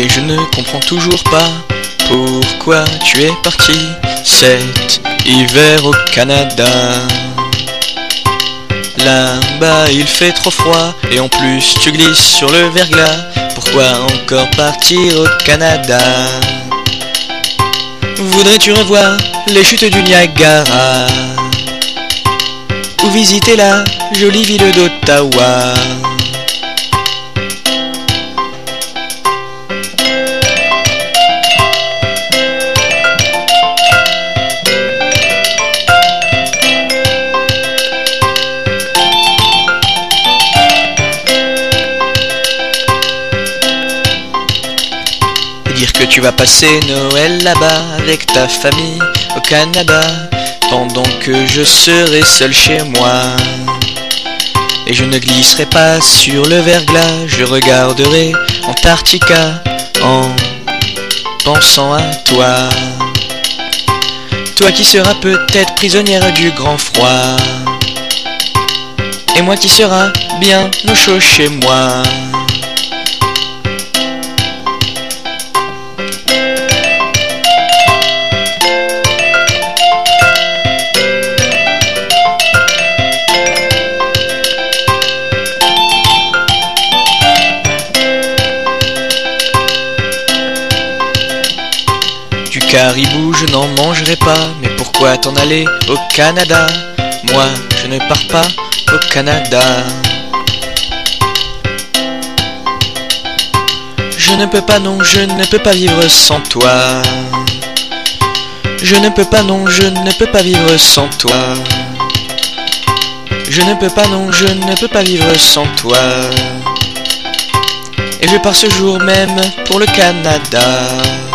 je ne comprends toujours pas pourquoi tu es parti cet hiver au Canada. Là-bas il fait trop froid et en plus tu glisses sur le verglas. Pourquoi encore partir au Canada? Voudrais-tu revoir les chutes du Niagara ou visiter la jolie ville d'Ottawa? Dire que tu vas passer Noël là-bas avec ta famille au Canada, pendant que je serai seul chez moi. Et je ne glisserai pas sur le verglas, je regarderai Antarctica en pensant à toi. Toi qui seras peut-être prisonnière du grand froid, et moi qui sera bien au chaud chez moi. Du caribou je n'en mangerai pas, mais pourquoi t'en aller au Canada? Moi je ne pars pas au Canada. Je ne peux pas, non, je ne peux pas vivre sans toi. Je ne peux pas, non, je ne peux pas vivre sans toi. Je ne peux pas, non, je ne peux pas vivre sans toi. Et je pars ce jour même pour le Canada.